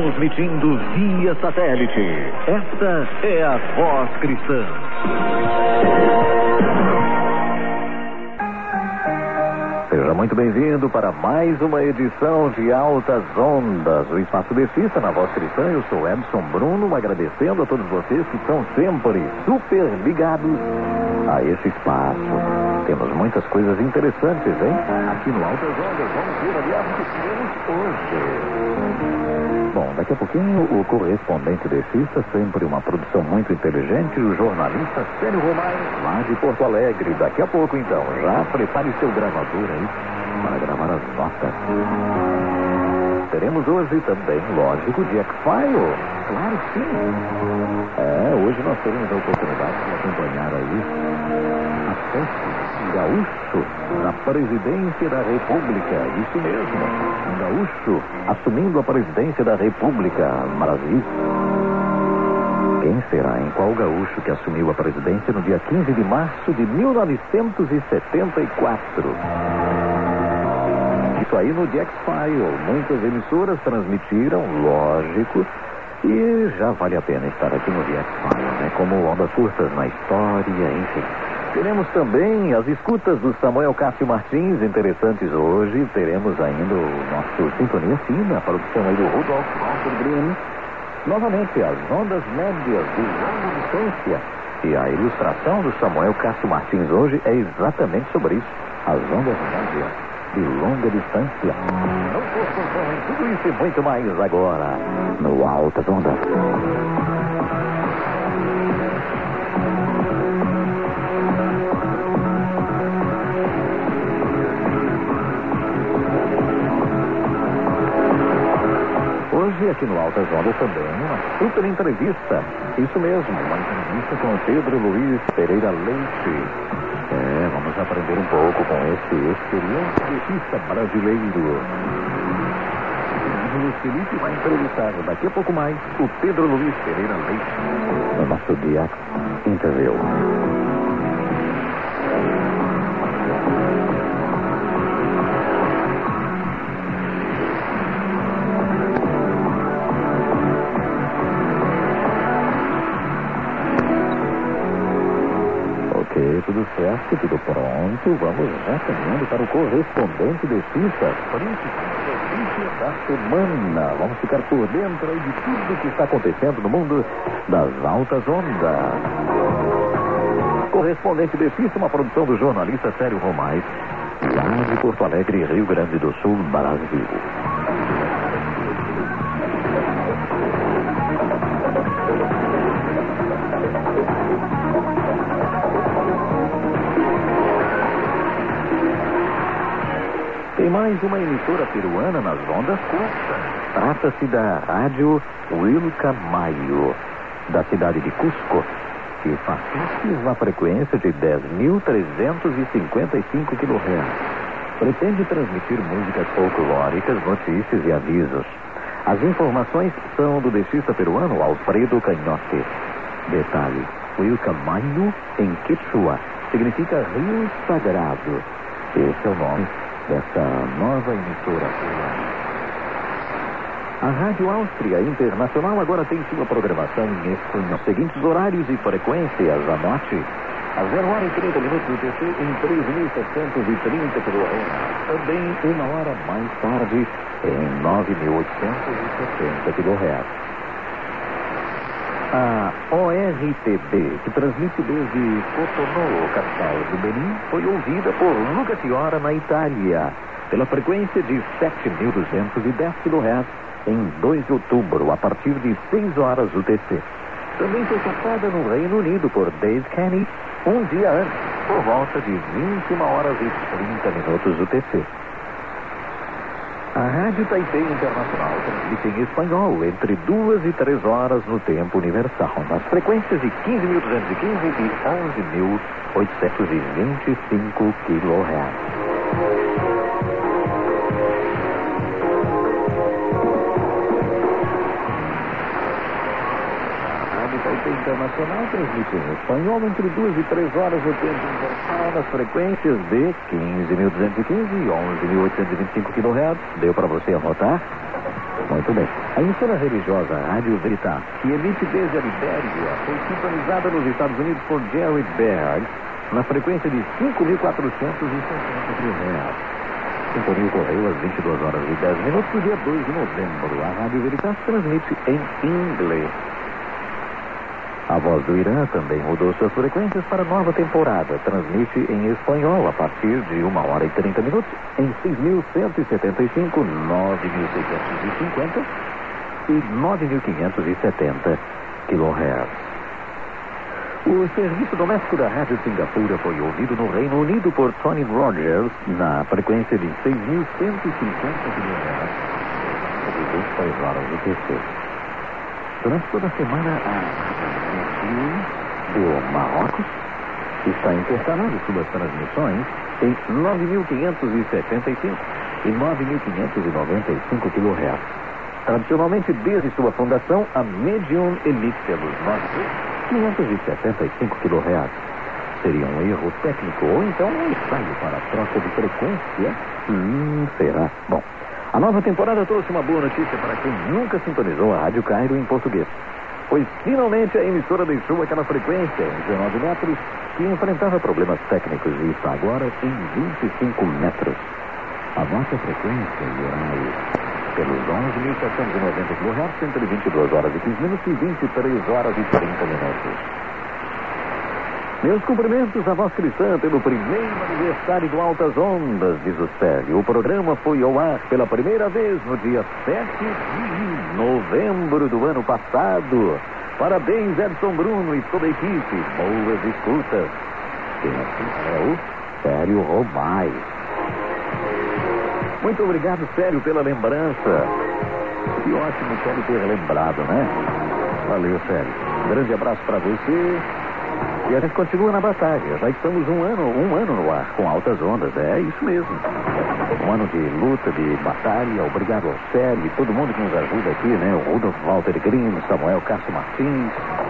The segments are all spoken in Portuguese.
transmitindo via satélite. Esta é a Voz Cristã. Seja muito bem-vindo para mais uma edição de Altas Ondas, o Espaço Defista na Voz Cristã. Eu sou Edson Bruno, agradecendo a todos vocês que estão sempre super ligados a esse espaço. Temos muitas coisas interessantes, hein? Aqui no Altas Ondas, vamos ver, aliás, o que temos hoje. Bom, daqui a pouquinho o correspondente defista, sempre uma produção muito inteligente, o jornalista Célio Romai, lá de Porto Alegre. Daqui a pouco, então, já prepare seu gravador aí para gravar as notas. Teremos hoje também, lógico, de X-File. Claro que sim. Hoje nós teremos a oportunidade de acompanhar aí a festa gaúcho na presidência da República. Isso mesmo, um gaúcho assumindo a presidência da República. Brasil. Quem será, em qual gaúcho que assumiu a presidência no dia 15 de março de 1974? Isso aí no X-File. Muitas emissoras transmitiram, lógico, e já vale a pena estar aqui no X-File, né? Como ondas curtas na história, enfim. Teremos também as escutas do Samuel Cássio Martins, interessantes hoje. Teremos ainda o nosso Sintonia Fina, a produção aí do Rudolf Walter Green. Novamente, as ondas médias de longa distância. E a ilustração do Samuel Cássio Martins hoje é exatamente sobre isso. As ondas médias de longa distância. Não confusão em tudo isso e muito mais agora no Altas Ondas. Hoje aqui no Altas Ondas também uma super entrevista. Isso mesmo, uma entrevista com o Pedro Luiz Pereira Leite. Vamos aprender um pouco com esse experiente defista brasileiro. O Luiz Felipe vai entrevistar daqui a pouco mais o Pedro Luiz Pereira Leite no nosso dia Interview. Tudo certo, tudo pronto. Vamos já caminhando para o correspondente defista, principal notícia da semana. Vamos ficar por dentro aí de tudo que está acontecendo no mundo das altas ondas. Correspondente defista, uma produção do jornalista Célio Romai, lá de Porto Alegre, Rio Grande do Sul, Brasil. Tem mais uma emissora peruana nas ondas curtas. Trata-se da Rádio Wilcamayo, da cidade de Cusco, que faz uma frequência de 10.355 kHz. Pretende transmitir músicas folclóricas, notícias e avisos. As informações são do defista peruano Alfredo Canhote. Detalhe: Wilcamayo, em Quechua, significa Rio Sagrado. Esse é o nome dessa nova emissora. A Rádio Áustria Internacional agora tem sua programação em espanhol. Os seguintes horários e frequências, anote. Às 0h30 UTC em 3.730 kHz. Também 1 hora mais tarde em 9.870 kHz. A ORTB, que transmite desde Cotonou, capital do Benin, foi ouvida por Luca Fiora na Itália, pela frequência de 7.210 kHz em 2 de outubro, a partir de 6 horas UTC. Também foi captada no Reino Unido por Dave Kenny, um dia antes, por volta de 21h30 UTC. A Rádio Taipei Internacional transmite em espanhol entre 2 e 3 horas no tempo universal, nas frequências de 15.215 e 11.825 kHz. Internacional transmite em espanhol entre 2 e 3 horas o tempo universal nas frequências de 15.215 e 11.825 kHz. Deu para você anotar? Muito bem. A emissora religiosa Rádio Veritas, que emite desde a Libéria, foi sintonizada nos Estados Unidos por Jerry Berg na frequência de 5.460 kHz. Sintonia ocorreu às 22h10 do dia 2 de novembro. A Rádio Veritas transmite em inglês. A Voz do Irã também mudou suas frequências para a nova temporada. Transmite em espanhol a partir de 1h30 em 6.175, 9.650 e 9.570 kHz. O serviço doméstico da Rádio Singapura foi ouvido no Reino Unido por Tony Rogers na frequência de 6.150 kHz. De 26 horas de PC. Durante toda a semana, a do Marrocos está intercalando suas transmissões em 9.575 e 9.595 kHz. Tradicionalmente, desde sua fundação, a Medium emite pelos 9.575 kHz. Seria um erro técnico ou então um ensaio para a troca de frequência? Será? Bom, a nova temporada trouxe uma boa notícia para quem nunca sintonizou a Rádio Cairo em português. Pois finalmente a emissora deixou aquela frequência em 19 metros que enfrentava problemas técnicos e está agora em 25 metros. A nossa frequência e horário pelos 11.790 kHz entre 22h15 e 23h30. Meus cumprimentos à Voz Cristã pelo primeiro aniversário do Altas Ondas, diz o Célio. O programa foi ao ar pela primeira vez no dia 7 de novembro do ano passado. Parabéns, Edson Bruno e toda a equipe. Boas escutas. Esse é o Célio Romais. Muito obrigado, Célio, pela lembrança. Que ótimo, Célio, ter lembrado, né? Valeu, Célio. Um grande abraço para você. E a gente continua na batalha. Já estamos um ano no ar com Altas Ondas. É isso mesmo. Um ano de luta, de batalha. Obrigado ao Célio e todo mundo que nos ajuda aqui, né? O Rudolf Walter Green, Samuel Castro Martins.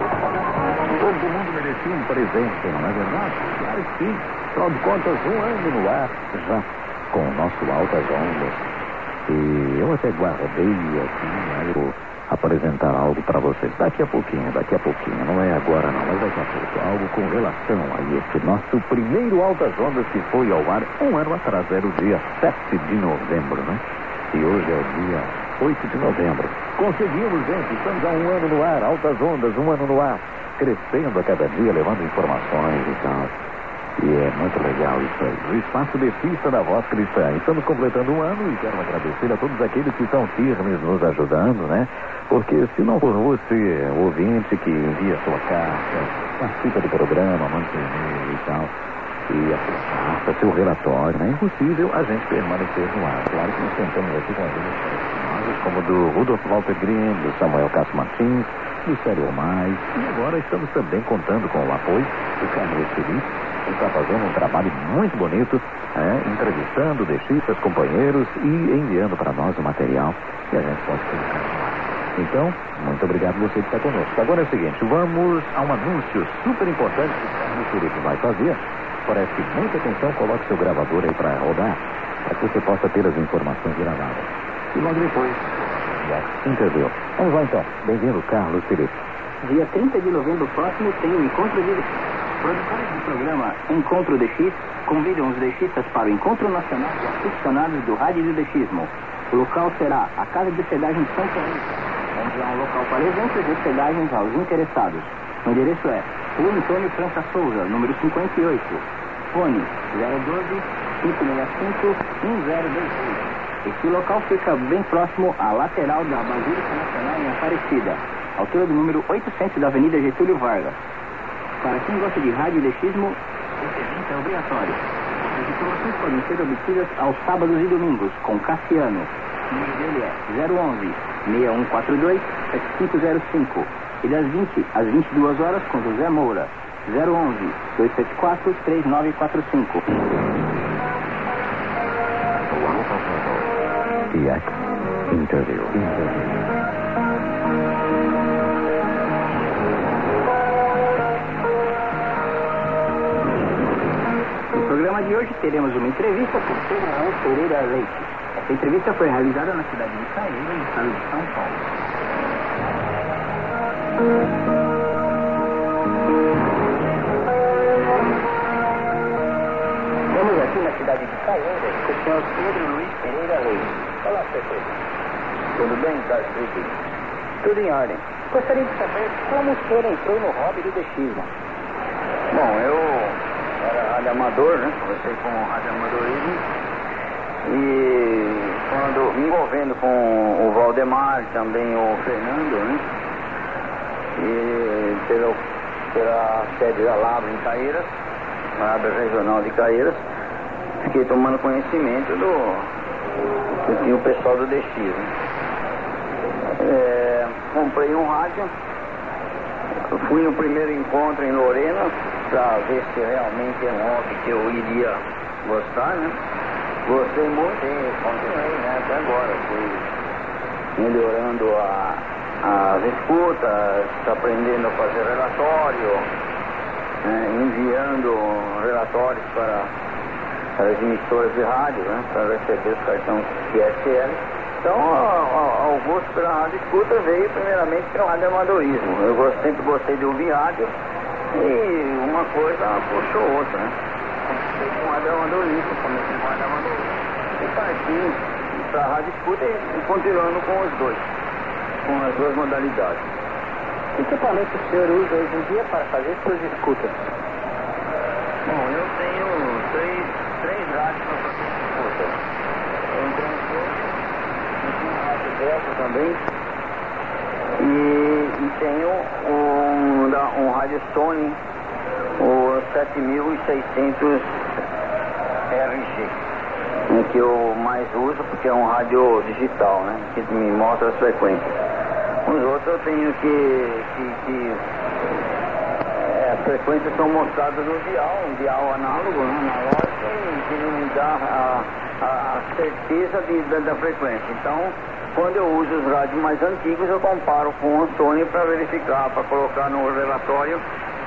Todo mundo merecia um presente, não é verdade? Claro que sim. Afinal de contas, um ano no ar já com o nosso Altas Ondas. E eu até guardei aqui, né? Eu apresentar algo para vocês daqui a pouquinho, não é agora não, mas daqui a pouco, algo com relação a esse nosso primeiro Altas Ondas que foi ao ar um ano atrás, era o dia 7 de novembro, né? E hoje é o dia 8 de novembro. Conseguimos, gente, estamos há um ano no ar, Altas Ondas, um ano no ar, crescendo a cada dia, levando informações e tal. E é muito legal isso aí. O Espaço Defista da Voz Cristã. Estamos completando um ano e quero agradecer a todos aqueles que estão firmes nos ajudando, né? Porque se não for você, ouvinte, que envia sua carta, participa do programa, manda seu e-mail e tal, e faça seu relatório, né? É impossível a gente permanecer no ar. Claro que nós tentamos aqui com ajudas como do Rudolf Walter Green, do Samuel Castro Martins, do Célio Mais, e agora estamos também contando com o apoio do Carlos Felipe, que está fazendo um trabalho muito bonito, entrevistando, deixando companheiros e enviando para nós o material que a gente pode colocar no ar. Então, muito obrigado você que está conosco. Agora é o seguinte, vamos a um anúncio super importante que o Carlos Felipe vai fazer. Preste muita atenção, coloque seu gravador aí para rodar, para que você possa ter as informações gravadas. E logo depois, interviu. Vamos lá então. Bem-vindo, Carlos Felipe. Dia 30 de novembro próximo tem um encontro de... Produtores do programa Encontro DX convidam os DXistas para o Encontro Nacional de Aficionados do Rádio e do DXismo. O local será a Casa de Hospedagem São Paulo, onde há um local para eventos de hospedagens aos interessados. O endereço é Rua Antônio França Souza, número 58. Fone 012-565-1026. Esse local fica bem próximo à lateral da Basílica Nacional em Aparecida, altura do número 800 da Avenida Getúlio Vargas. Para quem gosta de rádio e DXismo, esse evento é obrigatório. As informações podem ser obtidas aos sábados e domingos, com Cassiano. O número dele é 011-6142-7505. E das 20 às 22 horas com José Moura. 011-274-3945. DX Interview. O programa programa de hoje teremos uma entrevista com Fernando Pereira Leite. Essa entrevista foi realizada na cidade de Caeira, no estado de São Paulo. Estamos aqui na cidade de Caeira com o senhor Pedro Luiz Pereira Leite. Olá, Pedro. Tudo bem, Carlos Felipe? Tudo em ordem. Gostaria de saber como o senhor entrou no hobby do dechismo. Bom, eu era radioamador, né? Comecei com radioamadorismo e quando me envolvendo com o Valdemar, também o Fernando, né? E pela sede da Labra em Caeiras, na Labra Regional de Caeiras, fiquei tomando conhecimento do pessoal do DX, né? Comprei um rádio, fui no primeiro encontro em Lorena para ver se realmente é um hobby que eu iria gostar, né? Gostei muito e continuei, né? Até agora. Fui melhorando as escutas, aprendendo a fazer relatório, né? Enviando relatórios para as emissoras de rádio, né? Para receber os cartões QSL. Então, o gosto pela rádio escuta veio primeiramente pelo radioamadorismo. Eu sempre gostei de ouvir rádio e uma coisa puxou outra, né? Comecei com radioamadorismo, e parti para a rádio escuta e continuando com os dois, com as duas modalidades. Que equipamento o senhor usa hoje em dia para fazer suas escutas? Bom, eu tenho três rádios para fazer escuta. Eu tenho um rádio dessa também e tenho um rádio Sony, o 7600 RG, que eu mais uso porque é um rádio digital, né, que me mostra as frequências. Os outros eu tenho as frequências são mostradas no dial, um dial análogo, né, analógico, e que me dá a certeza da frequência. Então, quando eu uso os rádios mais antigos, eu comparo com o Sony para verificar, para colocar no relatório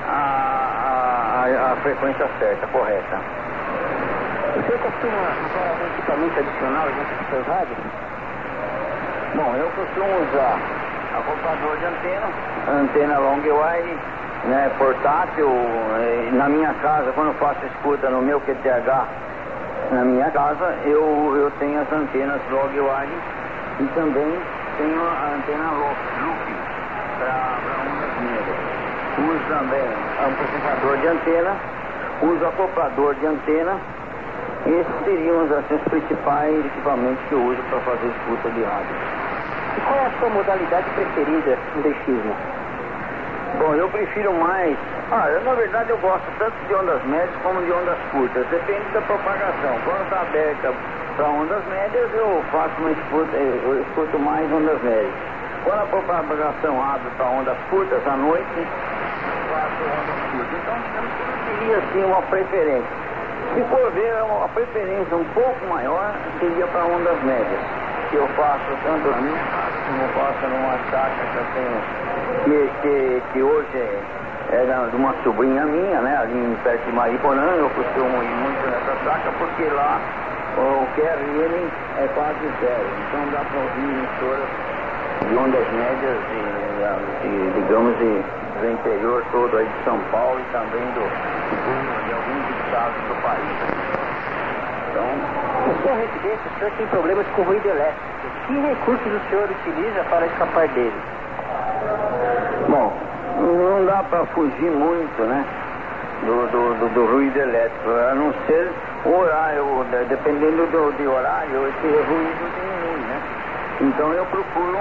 a frequência certa, correta. Você costuma usar algum equipamento adicional dentro dos seus rádios? Bom, eu costumo usar acoplador de antena long wire, né, portátil. Na minha casa, quando eu faço escuta no meu QTH, na minha casa, eu tenho as antenas long wire e também tenho a antena loop para ondas médias. Uso também amplificador de antena, uso acoplador de antena. Esses seriam assim, os principais equipamentos que eu uso para fazer escuta de rádio. E qual é a sua modalidade preferida no dechismo? Bom, eu prefiro mais... na verdade eu gosto tanto de ondas médias como de ondas curtas. Depende da propagação. Quando está aberta para ondas médias, eu faço uma escuta, eu escuto mais ondas médias. Quando a propagação abre para ondas curtas à noite, eu faço ondas curtas. Então, digamos que não seria assim uma preferência. Se for ver, a preferência um pouco maior seria para ondas médias, que eu faço tanto na minha casa como eu faço numa chácara que eu tenho, que hoje é de uma sobrinha minha, né, ali perto de Mariporã. Eu costumo ir muito nessa chácara porque lá o QRM é quase zero, então dá para ouvir emissoras de ondas médias digamos do interior todo aí de São Paulo e também de alguns estados do país. Então, na sua residência, o senhor tem problemas com ruído elétrico. Que recursos o senhor utiliza para escapar dele? Bom, não dá para fugir muito, né, do ruído elétrico, a não ser o horário. Dependendo do horário, esse ruído diminui, né? Então eu procuro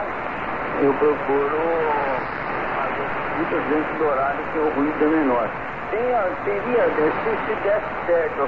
fazer escutas dentro do horário que o ruído é menor. Se desse certo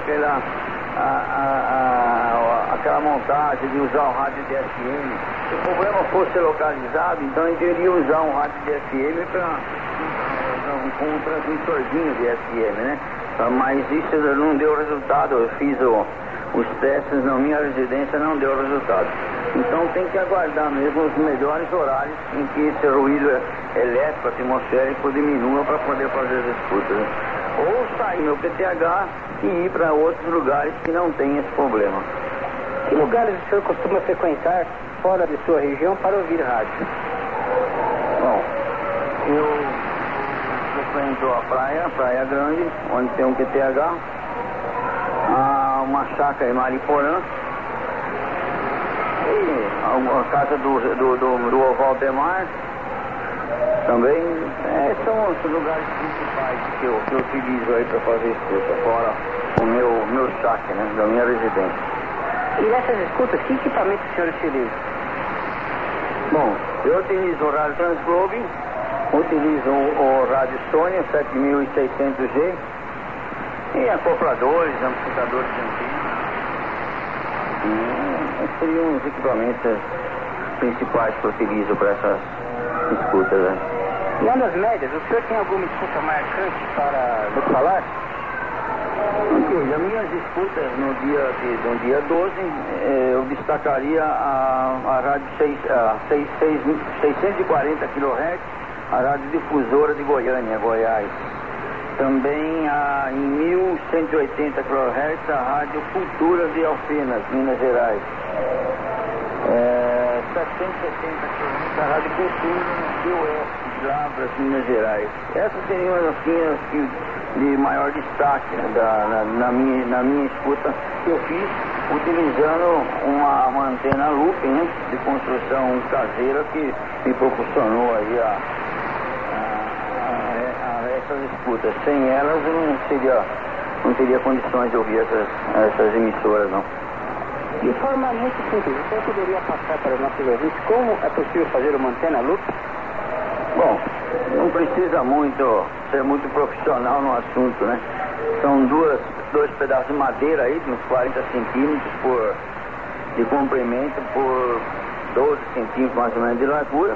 aquela montagem de usar o rádio de FM, se o problema fosse localizado, então eu teria usar um rádio de FM com um transmissorzinho de FM, né? Mas isso não deu resultado. Eu fiz os testes na minha residência, não deu resultado. Então tem que aguardar mesmo os melhores horários em que esse ruído elétrico atmosférico diminua para poder fazer as escutas. ou sair meu QTH e ir para outros lugares que não tem esse problema. Que lugares o senhor costuma frequentar fora de sua região para ouvir rádio? Bom, eu frequento a Praia Grande, onde tem um QTH, uma chácara em Mariporã, e a casa do Valdemar. Também são os lugares principais que eu utilizo aí para fazer escuta, fora o meu saque, né, da minha residência. E nessas escutas, que equipamento o senhor utiliza? Bom, eu utilizo o rádio Transglobe, utilizo o rádio Sony 7600G e acopladores, amplificadores de antena. Esses seriam os equipamentos principais que eu utilizo para essas escutas, né? E ondas médias, o senhor tem alguma escuta marcante para nos falar? As minhas escutas no dia 12, eu destacaria a rádio 640 kHz, a rádio difusora de Goiânia, Goiás. Também em 1180 kHz, a rádio Cultura de Alfenas, Minas Gerais. 770 kHz, a rádio Cultura de Oeste, de Lavras, Minas Gerais. Essas seriam assim as que de maior destaque, né, na minha escuta que eu fiz utilizando uma antena looping, né, de construção caseira que me proporcionou aí essas escutas. Sem elas eu não teria condições de ouvir essas emissoras, não. De forma muito simples, você poderia passar para os nossos ouvintes como é possível fazer uma antena looping? Bom, não precisa ser muito profissional no assunto, né? São dois pedaços de madeira aí, de uns 40 centímetros de comprimento por 12 centímetros mais ou menos de largura.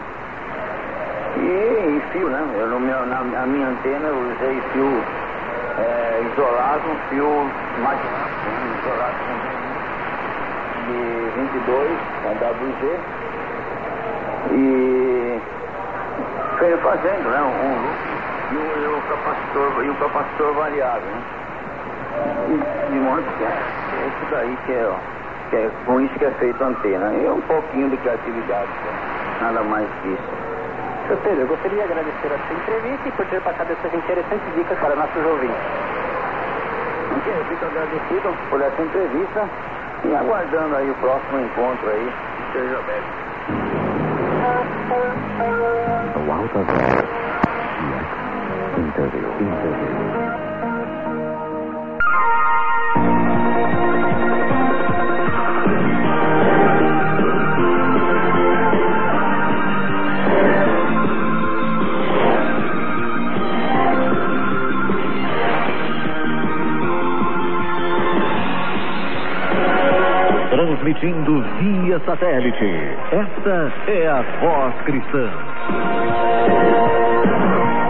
E fio, né? Na minha antena eu usei fio isolado, fio isolado de 22, WG. E foi fazendo, né, e o capacitor variável, né? De modo que é isso daí que é com isso que é feito a antena. E um pouquinho de criatividade, nada mais que isso. Sr. Pedro, eu gostaria de agradecer a sua entrevista e por ter passado essas interessantes dicas para nossos ouvintes. Ok, eu fico agradecido por essa entrevista e aguardando aí o próximo encontro aí, que seja aberto. No Alta Voz, Interview. Transmitindo via satélite. Esta é a Voz Cristã.